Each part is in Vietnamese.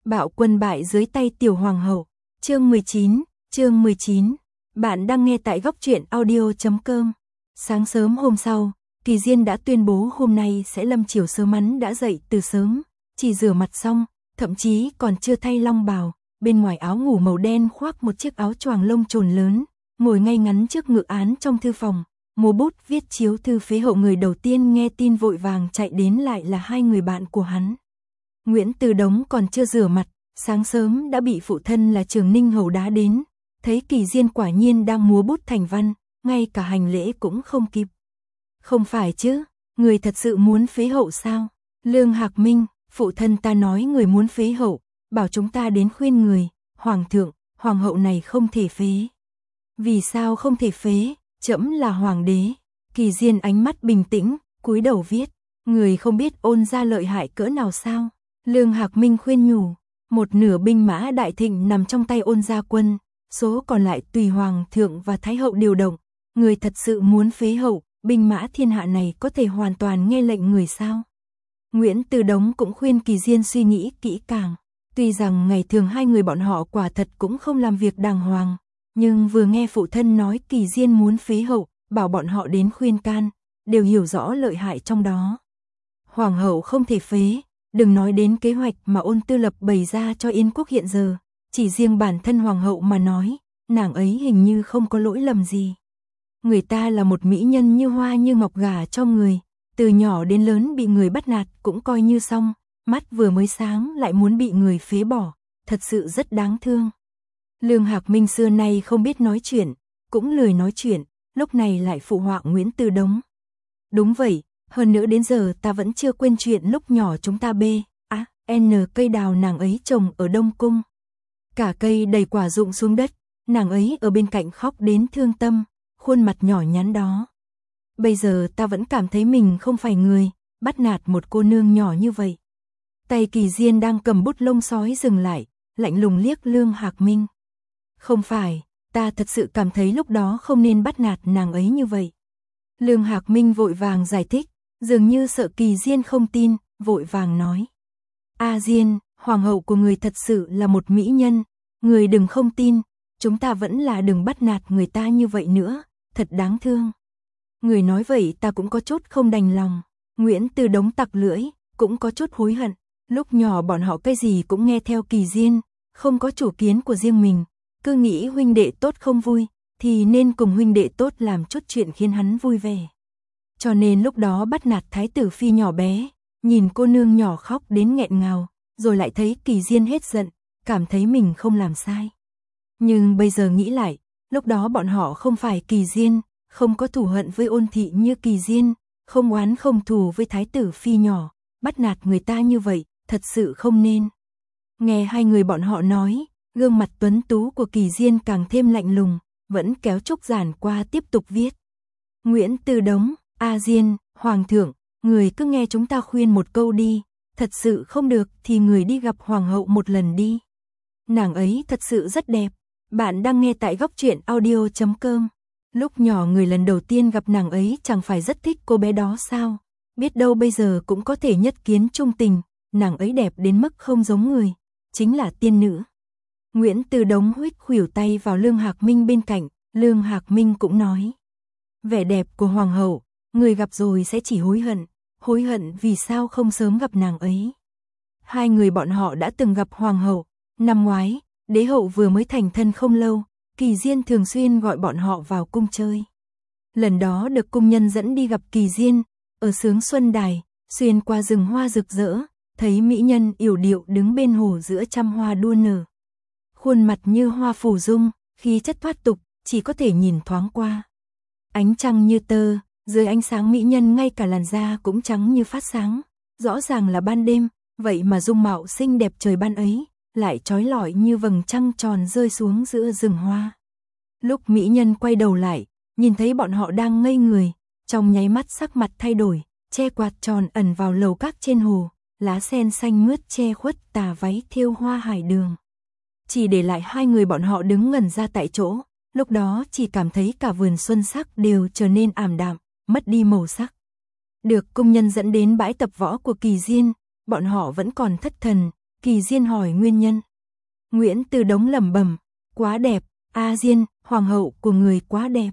Bạo quân bại dưới tay tiểu hoàng hậu. Chương 19. Bạn đang nghe tại góc truyện audio.com. Sáng sớm hôm sau, Kỳ Diên đã tuyên bố hôm nay sẽ lâm chiều sớm. Hắn đã dậy từ sớm, chỉ rửa mặt xong, thậm chí còn chưa thay long bào, bên ngoài áo ngủ màu đen khoác một chiếc áo choàng lông trồn lớn, ngồi ngay ngắn trước ngự án trong thư phòng, múa bút viết chiếu thư. Phế hậu người đầu tiên nghe tin vội vàng chạy đến lại là hai người bạn của hắn. Nguyễn Từ Đống còn chưa rửa mặt, sáng sớm đã bị phụ thân là Trường Ninh Hầu đá đến, thấy Kỳ Diên quả nhiên đang múa bút thành văn, ngay cả hành lễ cũng không kịp. Không phải chứ, người thật sự muốn phế hậu sao? Lương Hạc Minh, phụ thân ta nói người muốn phế hậu, bảo chúng ta đến khuyên người, hoàng thượng, hoàng hậu này không thể phế. Vì sao không thể phế? Trẫm là hoàng đế. Kỳ Diên ánh mắt bình tĩnh, cúi đầu viết, người không biết Ôn gia lợi hại cỡ nào sao? Lương Hạc Minh khuyên nhủ, một nửa binh mã đại thịnh nằm trong tay Ôn gia quân, số còn lại tùy hoàng thượng và thái hậu điều động, người thật sự muốn phế hậu, binh mã thiên hạ này có thể hoàn toàn nghe lệnh người sao? Nguyễn Từ Đống cũng khuyên Kỳ Diên suy nghĩ kỹ càng, tuy rằng ngày thường hai người bọn họ quả thật cũng không làm việc đàng hoàng, nhưng vừa nghe phụ thân nói Kỳ Diên muốn phế hậu, bảo bọn họ đến khuyên can, đều hiểu rõ lợi hại trong đó. Hoàng hậu không thể phế, đừng nói đến kế hoạch mà Ôn Tư Lập bày ra cho Yên quốc hiện giờ, chỉ riêng bản thân hoàng hậu mà nói, nàng ấy hình như không có lỗi lầm gì. Người ta là một mỹ nhân như hoa như ngọc gả cho người, từ nhỏ đến lớn bị người bắt nạt cũng coi như xong, mắt vừa mới sáng lại muốn bị người phế bỏ, thật sự rất đáng thương. Lương Hạc Minh xưa nay không biết nói chuyện, cũng lười nói chuyện, lúc này lại phụ họa Nguyễn Từ Đống. Đúng vậy, hơn nữa đến giờ ta vẫn chưa quên chuyện lúc nhỏ chúng ta cây đào nàng ấy trồng ở Đông Cung. Cả cây đầy quả rụng xuống đất, nàng ấy ở bên cạnh khóc đến thương tâm, khuôn mặt nhỏ nhắn đó. Bây giờ ta vẫn cảm thấy mình không phải người, bắt nạt một cô nương nhỏ như vậy. Tay Kỳ Diên đang cầm bút lông sói dừng lại, lạnh lùng liếc Lương Hạc Minh. Không phải, ta thật sự cảm thấy lúc đó không nên bắt nạt nàng ấy như vậy. Lương Hạc Minh vội vàng giải thích, dường như sợ Kỳ Diên không tin, vội vàng nói. A Diên, hoàng hậu của người thật sự là một mỹ nhân, người đừng không tin, chúng ta vẫn là đừng bắt nạt người ta như vậy nữa, thật đáng thương. Người nói vậy ta cũng có chút không đành lòng. Nguyễn Từ Đống tặc lưỡi, cũng có chút hối hận, lúc nhỏ bọn họ cái gì cũng nghe theo Kỳ Diên, không có chủ kiến của riêng mình, cứ nghĩ huynh đệ tốt không vui, thì nên cùng huynh đệ tốt làm chút chuyện khiến hắn vui vẻ. Cho nên lúc đó bắt nạt thái tử phi nhỏ bé, nhìn cô nương nhỏ khóc đến nghẹn ngào, rồi lại thấy Kỳ Diên hết giận, cảm thấy mình không làm sai. Nhưng bây giờ nghĩ lại, lúc đó bọn họ không phải Kỳ Diên, không có thù hận với Ôn thị như Kỳ Diên, không oán không thù với thái tử phi nhỏ, bắt nạt người ta như vậy, thật sự không nên. Nghe hai người bọn họ nói, gương mặt tuấn tú của Kỳ Diên càng thêm lạnh lùng, vẫn kéo trúc giản qua tiếp tục viết. Nguyễn Từ Đống, A Diên, hoàng thượng, người cứ nghe chúng ta khuyên một câu đi, thật sự không được thì người đi gặp hoàng hậu một lần đi. Nàng ấy thật sự rất đẹp. Bạn đang nghe tại góc truyện audio.com. Lúc nhỏ người lần đầu tiên gặp nàng ấy chẳng phải rất thích cô bé đó sao? Biết đâu bây giờ cũng có thể nhất kiến chung tình, nàng ấy đẹp đến mức không giống người, chính là tiên nữ. Nguyễn Từ Đống huých khuỷu tay vào Lương Hạc Minh bên cạnh, Lương Hạc Minh cũng nói. Vẻ đẹp của hoàng hậu, người gặp rồi sẽ chỉ hối hận vì sao không sớm gặp nàng ấy. Hai người bọn họ đã từng gặp hoàng hậu, năm ngoái, đế hậu vừa mới thành thân không lâu, Kỳ Diên thường xuyên gọi bọn họ vào cung chơi. Lần đó được cung nhân dẫn đi gặp Kỳ Diên, ở Sướng Xuân Đài, xuyên qua rừng hoa rực rỡ, thấy mỹ nhân yểu điệu đứng bên hồ giữa trăm hoa đua nở. Khuôn mặt như hoa phủ dung, khí chất thoát tục, chỉ có thể nhìn thoáng qua. Ánh trăng như tơ, dưới ánh sáng mỹ nhân ngay cả làn da cũng trắng như phát sáng, rõ ràng là ban đêm, vậy mà dung mạo xinh đẹp trời ban ấy, lại trói lọi như vầng trăng tròn rơi xuống giữa rừng hoa. Lúc mỹ nhân quay đầu lại, nhìn thấy bọn họ đang ngây người, trong nháy mắt sắc mặt thay đổi, che quạt tròn ẩn vào lầu các trên hồ, lá sen xanh mướt che khuất tà váy thêu hoa hải đường. Chỉ để lại hai người bọn họ đứng ngẩn ra tại chỗ, lúc đó chỉ cảm thấy cả vườn xuân sắc đều trở nên ảm đạm, mất đi màu sắc. Được cung nhân dẫn đến bãi tập võ của Kỳ Diên, bọn họ vẫn còn thất thần, Kỳ Diên hỏi nguyên nhân. Nguyễn Từ Đống lẩm bẩm, quá đẹp, A Diên, hoàng hậu của người quá đẹp.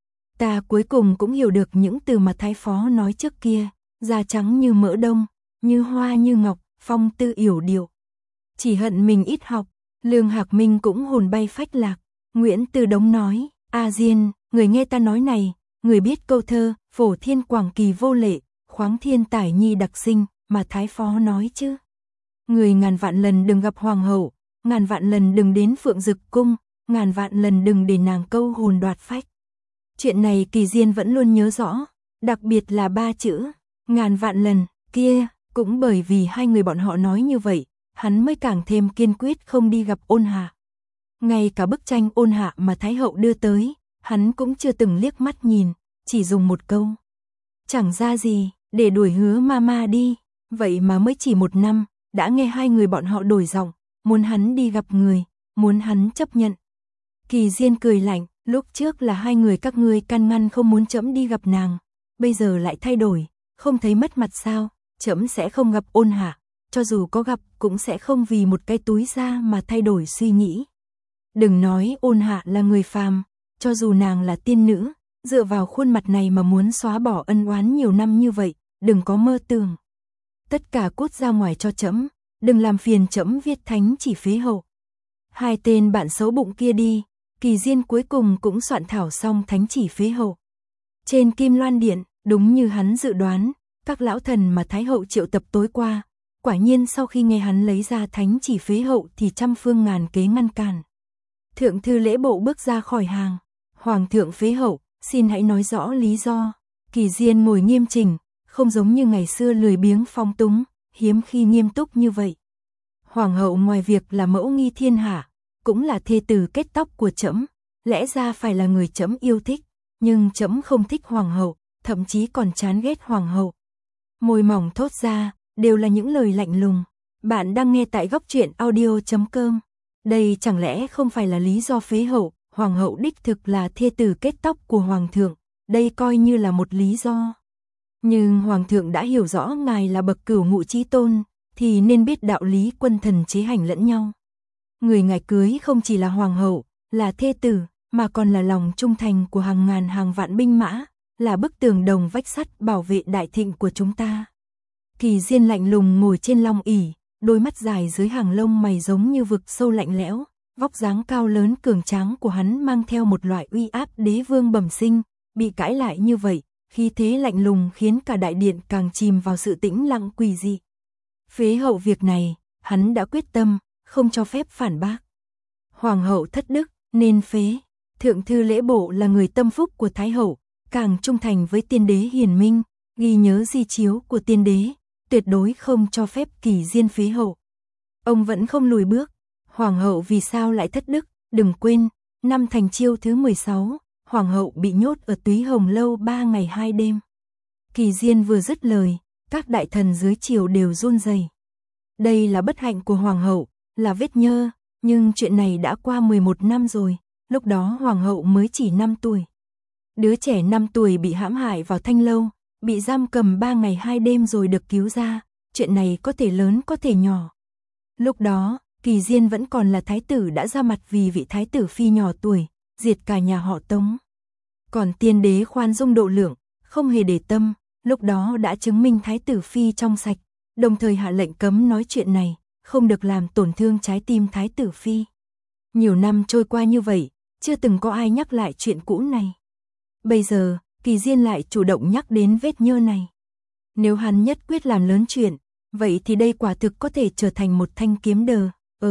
Ta cuối cùng cũng hiểu được những từ mà thái phó nói trước kia, da trắng như mỡ đông, như hoa như ngọc, phong tư yểu điệu. Chỉ hận mình ít học, Lương Hạc Minh cũng hồn bay phách lạc. Nguyễn Từ Đống nói, A Diên, người nghe ta nói này, người biết câu thơ, phổ thiên quảng kỳ vô lệ, khoáng thiên tải nhi đặc sinh, mà thái phó nói chứ. Người ngàn vạn lần đừng gặp hoàng hậu, ngàn vạn lần đừng đến Phượng Dực cung, ngàn vạn lần đừng để nàng câu hồn đoạt phách. Chuyện này Kỳ Diên vẫn luôn nhớ rõ, đặc biệt là 3 chữ, ngàn vạn lần, kia, cũng bởi vì hai người bọn họ nói như vậy, hắn mới càng thêm kiên quyết không đi gặp Ôn Hạ. Ngay cả bức tranh Ôn Hạ mà Thái hậu đưa tới, hắn cũng chưa từng liếc mắt nhìn, chỉ dùng một câu. Chẳng ra gì, để đuổi Hứa Mama đi, vậy mà mới chỉ 1 năm, đã nghe hai người bọn họ đổi giọng, muốn hắn đi gặp người, muốn hắn chấp nhận. Kỳ Diên cười lạnh, lúc trước là hai người các ngươi can ngăn không muốn trẫm đi gặp nàng, bây giờ lại thay đổi, không thấy mất mặt sao, trẫm sẽ không gặp Ôn Hạ, cho dù có gặp cũng sẽ không vì một cái túi da mà thay đổi suy nghĩ. Đừng nói Ôn Hạ là người phàm, cho dù nàng là tiên nữ, dựa vào khuôn mặt này mà muốn xóa bỏ ân oán nhiều năm như vậy, đừng có mơ tưởng. Tất cả cút ra ngoài cho trẫm, đừng làm phiền trẫm viết thánh chỉ phế hậu. Hai tên bạn xấu bụng kia đi, Kỳ Diên cuối cùng cũng soạn thảo xong thánh chỉ phế hậu. Trên Kim Loan Điện, đúng như hắn dự đoán, các lão thần mà Thái hậu triệu tập tối qua, quả nhiên sau khi nghe hắn lấy ra thánh chỉ phế hậu thì trăm phương ngàn kế ngăn cản. Thượng thư lễ bộ bước ra khỏi hàng, Hoàng thượng phế hậu, xin hãy nói rõ lý do. Kỳ Diên ngồi nghiêm chỉnh, không giống như ngày xưa lười biếng phong túng, hiếm khi nghiêm túc như vậy. Hoàng hậu ngoài việc là mẫu nghi thiên hạ, cũng là thê tử kết tóc của trẫm, lẽ ra phải là người trẫm yêu thích, nhưng trẫm không thích hoàng hậu, thậm chí còn chán ghét hoàng hậu. Môi mỏng thốt ra, đều là những lời lạnh lùng. Bạn đang nghe tại góc truyện audio.com. Đây chẳng lẽ không phải là lý do phế hậu, hoàng hậu đích thực là thê tử kết tóc của hoàng thượng, đây coi như là một lý do. Nhưng hoàng thượng đã hiểu rõ ngài là bậc cửu ngũ chí tôn, thì nên biết đạo lý quân thần chế hành lẫn nhau. Người ngài cưới không chỉ là hoàng hậu, là thê tử, mà còn là lòng trung thành của hàng ngàn hàng vạn binh mã, là bức tường đồng vách sắt bảo vệ đại thịnh của chúng ta. Kỳ Diên lạnh lùng ngồi trên long ỷ, đôi mắt dài dưới hàng lông mày giống như vực sâu lạnh lẽo, vóc dáng cao lớn cường tráng của hắn mang theo một loại uy áp đế vương bẩm sinh, bị cãi lại như vậy, khí thế lạnh lùng khiến cả đại điện càng chìm vào sự tĩnh lặng quỷ dị. Phế hậu việc này, hắn đã quyết tâm, không cho phép phản bác. Hoàng hậu thất đức, nên phế. Thượng thư lễ bộ là người tâm phúc của Thái hậu, càng trung thành với tiên đế hiền minh, ghi nhớ di chiếu của tiên đế, tuyệt đối không cho phép Kỳ Diên phế hậu. Ông vẫn không lùi bước. Hoàng hậu vì sao lại thất đức? Đừng quên, năm Thành Chiêu thứ 16, hoàng hậu bị nhốt ở Túy Hồng lâu 3 ngày 2 đêm. Kỳ Diên vừa dứt lời, các đại thần dưới triều đều run rẩy. Đây là bất hạnh của hoàng hậu, là vết nhơ, nhưng chuyện này đã qua 11 năm rồi, lúc đó hoàng hậu mới chỉ 5 tuổi. Đứa trẻ 5 tuổi bị hãm hại vào Thanh lâu, bị giam cầm 3 ngày 2 đêm rồi được cứu ra, chuyện này có thể lớn có thể nhỏ. Lúc đó, Kỳ Diên vẫn còn là thái tử đã ra mặt vì vị thái tử phi nhỏ tuổi, diệt cả nhà họ Tống. Còn tiên đế khoan dung độ lượng, không hề để tâm, lúc đó đã chứng minh thái tử phi trong sạch, đồng thời hạ lệnh cấm nói chuyện này, không được làm tổn thương trái tim thái tử phi. Nhiều năm trôi qua như vậy, chưa từng có ai nhắc lại chuyện cũ này. Bây giờ, Kỳ Diên lại chủ động nhắc đến vết nhơ này. Nếu hắn nhất quyết làm lớn chuyện, vậy thì đây quả thực có thể trở thành một thanh kiếm đờ,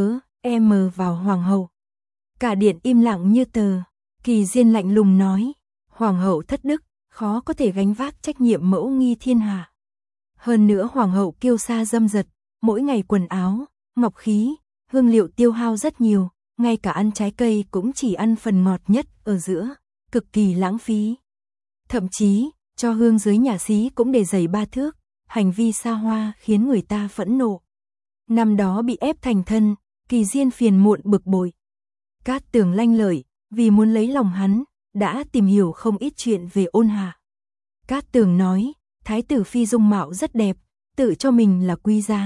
vào hoàng hậu. Cả điện im lặng như tờ. Kỳ Diên lạnh lùng nói, hoàng hậu thất đức, khó có thể gánh vác trách nhiệm mẫu nghi thiên hạ. Hơn nữa hoàng hậu kiêu sa dâm dật, mỗi ngày quần áo, ngọc khí, hương liệu tiêu hao rất nhiều, ngay cả ăn trái cây cũng chỉ ăn phần ngọt nhất ở giữa, cực kỳ lãng phí. Thậm chí, cho hương dưới nhà xí cũng để dày 3 thước, hành vi xa hoa khiến người ta phẫn nộ. Năm đó bị ép thành thân, Kỳ Diên phiền muộn bực bội. Cát Tường lanh lợi, vì muốn lấy lòng hắn, đã tìm hiểu không ít chuyện về Ôn Hạ. Cát Tường nói, thái tử phi dung mạo rất đẹp, tự cho mình là quý giá,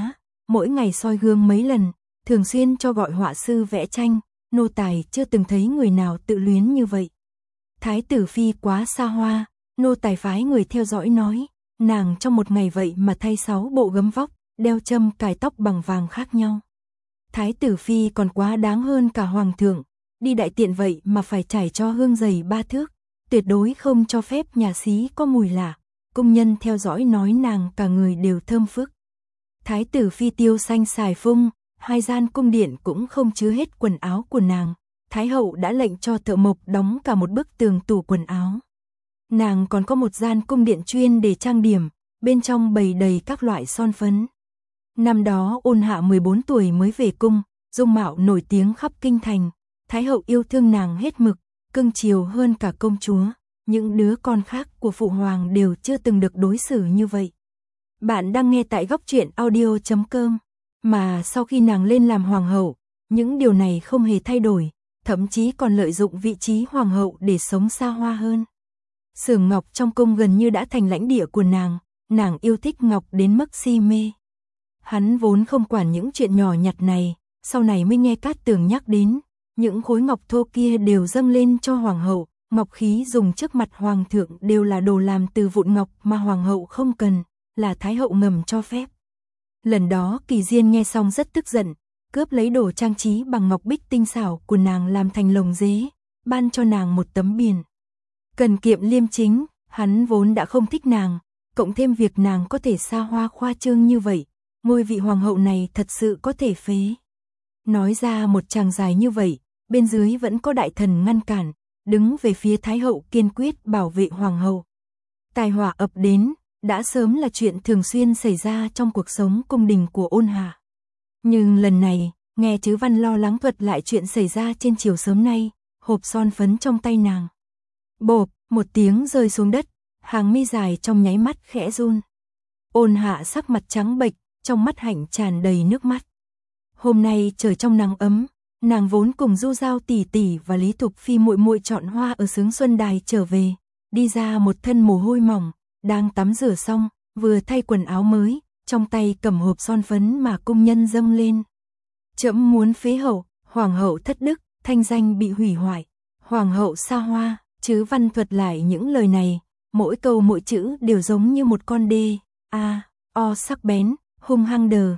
mỗi ngày soi gương mấy lần, thường xuyên cho gọi họa sư vẽ tranh, nô tài chưa từng thấy người nào tự luyến như vậy. Thái tử phi quá xa hoa, nô tài phái người theo dõi nói, nàng trong một ngày vậy mà thay 6 bộ gấm vóc, đeo châm cài tóc bằng vàng khác nhau. Thái tử phi còn quá đáng hơn cả hoàng thượng, đi đại tiện vậy mà phải trải cho hương dày 3 thước, tuyệt đối không cho phép nhà xí có mùi lạ. Công nhân theo dõi nói nàng cả người đều thơm phức. Thái tử phi tiêu xanh xài phung, 2 gian cung điện cũng không chứa hết quần áo của nàng. Thái hậu đã lệnh cho thợ mộc đóng cả một bức tường tủ quần áo. Nàng còn có một gian cung điện chuyên để trang điểm, bên trong bày đầy các loại son phấn. Năm đó Ôn Hạ 14 tuổi mới về cung, dung mạo nổi tiếng khắp kinh thành. Thái hậu yêu thương nàng hết mực, cưng chiều hơn cả công chúa. Những đứa con khác của phụ hoàng đều chưa từng được đối xử như vậy. Bạn đang nghe tại góc truyện audio.com. Mà sau khi nàng lên làm hoàng hậu, những điều này không hề thay đổi, thậm chí còn lợi dụng vị trí hoàng hậu để sống xa hoa hơn. Xưởng ngọc trong cung gần như đã thành lãnh địa của nàng yêu thích ngọc đến mức si mê. Hắn vốn không quản những chuyện nhỏ nhặt này, sau này mới nghe Cát Tường nhắc đến, những khối ngọc thô kia đều dâng lên cho hoàng hậu, ngọc khí dùng trước mặt hoàng thượng đều là đồ làm từ vụn ngọc mà hoàng hậu không cần, là thái hậu ngầm cho phép. Lần đó Kỳ Diên nghe xong rất tức giận, cướp lấy đồ trang trí bằng ngọc bích tinh xảo của nàng làm thành lồng dế, ban cho nàng một tấm biển. Cần kiệm liêm chính, hắn vốn đã không thích nàng, cộng thêm việc nàng có thể xa hoa khoa trương như vậy, ngôi vị hoàng hậu này thật sự có thể phế. Nói ra một tràng dài như vậy, bên dưới vẫn có đại thần ngăn cản, đứng về phía thái hậu kiên quyết bảo vệ hoàng hậu. Tai họa ập đến, đã sớm là chuyện thường xuyên xảy ra trong cuộc sống cung đình của Ôn Hạ. Nhưng lần này, nghe Trứ Văn lo lắng thuật lại chuyện xảy ra trên chiều sớm nay, hộp son phấn trong tay nàng. Bộp, một tiếng rơi xuống đất, hàng mi dài trong nháy mắt khẽ run. Ôn Hạ sắc mặt trắng bệch, trong mắt hạnh tràn đầy nước mắt. Hôm nay trời trong nắng ấm, nàng vốn cùng Du Giao tỷ tỷ và Lý Thục Phi muội muội chọn hoa ở Sướng Xuân Đài trở về, đi ra một thân mồ hôi mỏng, đang tắm rửa xong, vừa thay quần áo mới, trong tay cầm hộp son phấn mà cung nhân dâng lên. Trẫm muốn phế hậu, hoàng hậu thất đức, thanh danh bị hủy hoại, hoàng hậu xa hoa. Trứ Văn thuật lại những lời này, mỗi câu mỗi chữ đều giống như một con đê, o sắc bén, hung hăng đờ,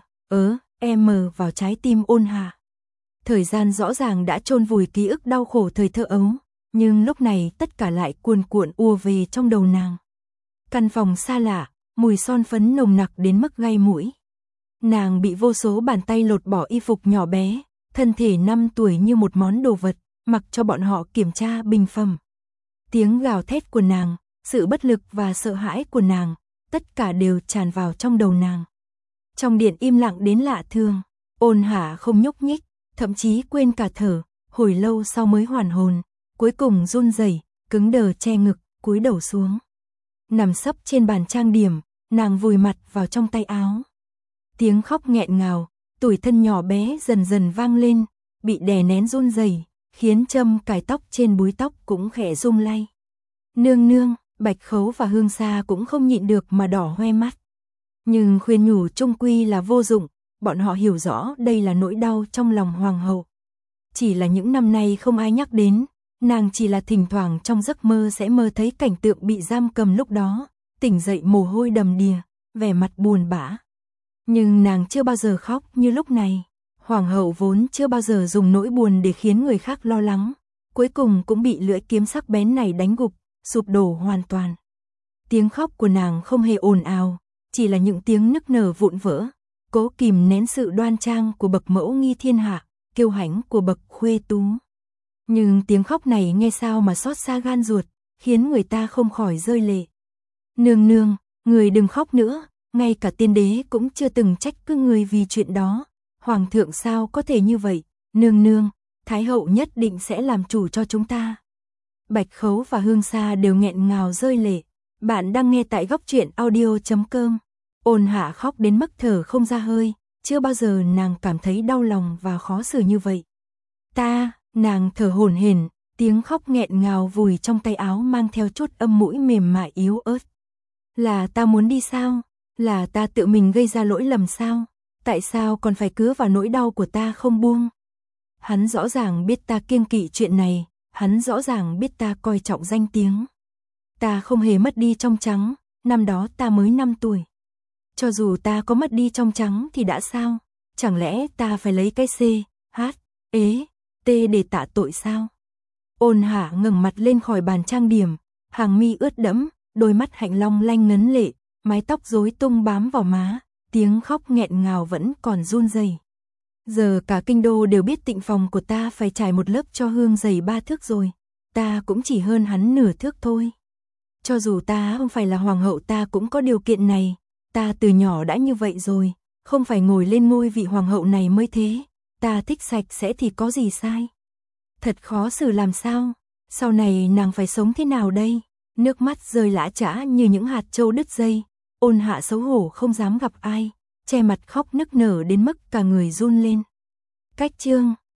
vào trái tim Ôn Hạ. Thời gian rõ ràng đã chôn vùi ký ức đau khổ thời thơ ấu, nhưng lúc này tất cả lại cuồn cuộn ùa về trong đầu nàng. Căn phòng xa lạ, mùi son phấn nồng nặc đến mức gai mũi. Nàng bị vô số bàn tay lột bỏ y phục nhỏ bé, thân thể 5 tuổi như một món đồ vật, mặc cho bọn họ kiểm tra bình phẩm. Tiếng gào thét của nàng, sự bất lực và sợ hãi của nàng, tất cả đều tràn vào trong đầu nàng. Trong điện im lặng đến lạ thường, Ôn Hạ không nhúc nhích, thậm chí quên cả thở, hồi lâu sau mới hoàn hồn, cuối cùng run rẩy, cứng đờ che ngực, cúi đầu xuống. Nằm sấp trên bàn trang điểm, nàng vùi mặt vào trong tay áo. Tiếng khóc nghẹn ngào, tủi thân nhỏ bé dần dần vang lên, bị đè nén run rẩy, khiến châm cài tóc trên búi tóc cũng khẽ rung lay. Nương nương, Bạch Khấu và Hương Sa cũng không nhịn được mà đỏ hoe mắt. Nhưng khuyên nhủ chung quy là vô dụng, bọn họ hiểu rõ đây là nỗi đau trong lòng hoàng hậu. Chỉ là những năm nay không ai nhắc đến, nàng chỉ là thỉnh thoảng trong giấc mơ sẽ mơ thấy cảnh tượng bị giam cầm lúc đó, tỉnh dậy mồ hôi đầm đìa, vẻ mặt buồn bã. Nhưng nàng chưa bao giờ khóc như lúc này. Hoàng hậu vốn chưa bao giờ dùng nỗi buồn để khiến người khác lo lắng, cuối cùng cũng bị lưỡi kiếm sắc bén này đánh gục, sụp đổ hoàn toàn. Tiếng khóc của nàng không hề ồn ào, chỉ là những tiếng nức nở vụn vỡ, cố kìm nén sự đoan trang của bậc mẫu nghi thiên hạ, kiêu hãnh của bậc khuê tú. Nhưng tiếng khóc này nghe sao mà xót xa gan ruột, khiến người ta không khỏi rơi lệ. Nương nương, người đừng khóc nữa, ngay cả tiên đế cũng chưa từng trách cứ người vì chuyện đó. Hoàng thượng sao có thể như vậy, nương nương, Thái hậu nhất định sẽ làm chủ cho chúng ta. Bạch Khấu và Hương Sa đều nghẹn ngào rơi lệ. Bạn đang nghe tại góc truyện audio.com. Ôn Hạ khóc đến mức thở không ra hơi, chưa bao giờ nàng cảm thấy đau lòng và khó xử như vậy. Nàng thở hổn hển, tiếng khóc nghẹn ngào vùi trong tay áo mang theo chút âm mũi mềm mại yếu ớt. Là ta muốn đi sao? Là ta tự mình gây ra lỗi lầm sao? Tại sao còn phải cứa vào nỗi đau của ta không buông? Hắn rõ ràng biết ta kiêng kỵ chuyện này, hắn rõ ràng biết ta coi trọng danh tiếng. Ta không hề mất đi trong trắng, năm đó ta mới 5 tuổi. Cho dù ta có mất đi trong trắng thì đã sao? Chẳng lẽ ta phải lấy cái C, H, ế, T để tạ tội sao? Ôn Hạ ngẩng mặt lên khỏi bàn trang điểm, hàng mi ướt đẫm, đôi mắt hạnh long lanh ngấn lệ, mái tóc rối tung bám vào má, tiếng khóc nghẹn ngào vẫn còn run rẩy. Giờ cả kinh đô đều biết tịnh phòng của ta phải trải một lớp cho hương dày 3 thước rồi, ta cũng chỉ hơn hắn nửa thước thôi. Cho dù ta không phải là hoàng hậu ta cũng có điều kiện này, ta từ nhỏ đã như vậy rồi, không phải ngồi lên ngôi vị hoàng hậu này mới thế, ta thích sạch sẽ thì có gì sai. Thật khó xử làm sao, sau này nàng phải sống thế nào đây? Nước mắt rơi lã chã như những hạt châu đứt dây, Ôn Hạ xấu hổ không dám gặp ai, che mặt khóc nức nở đến mức cả người run lên. Cách chương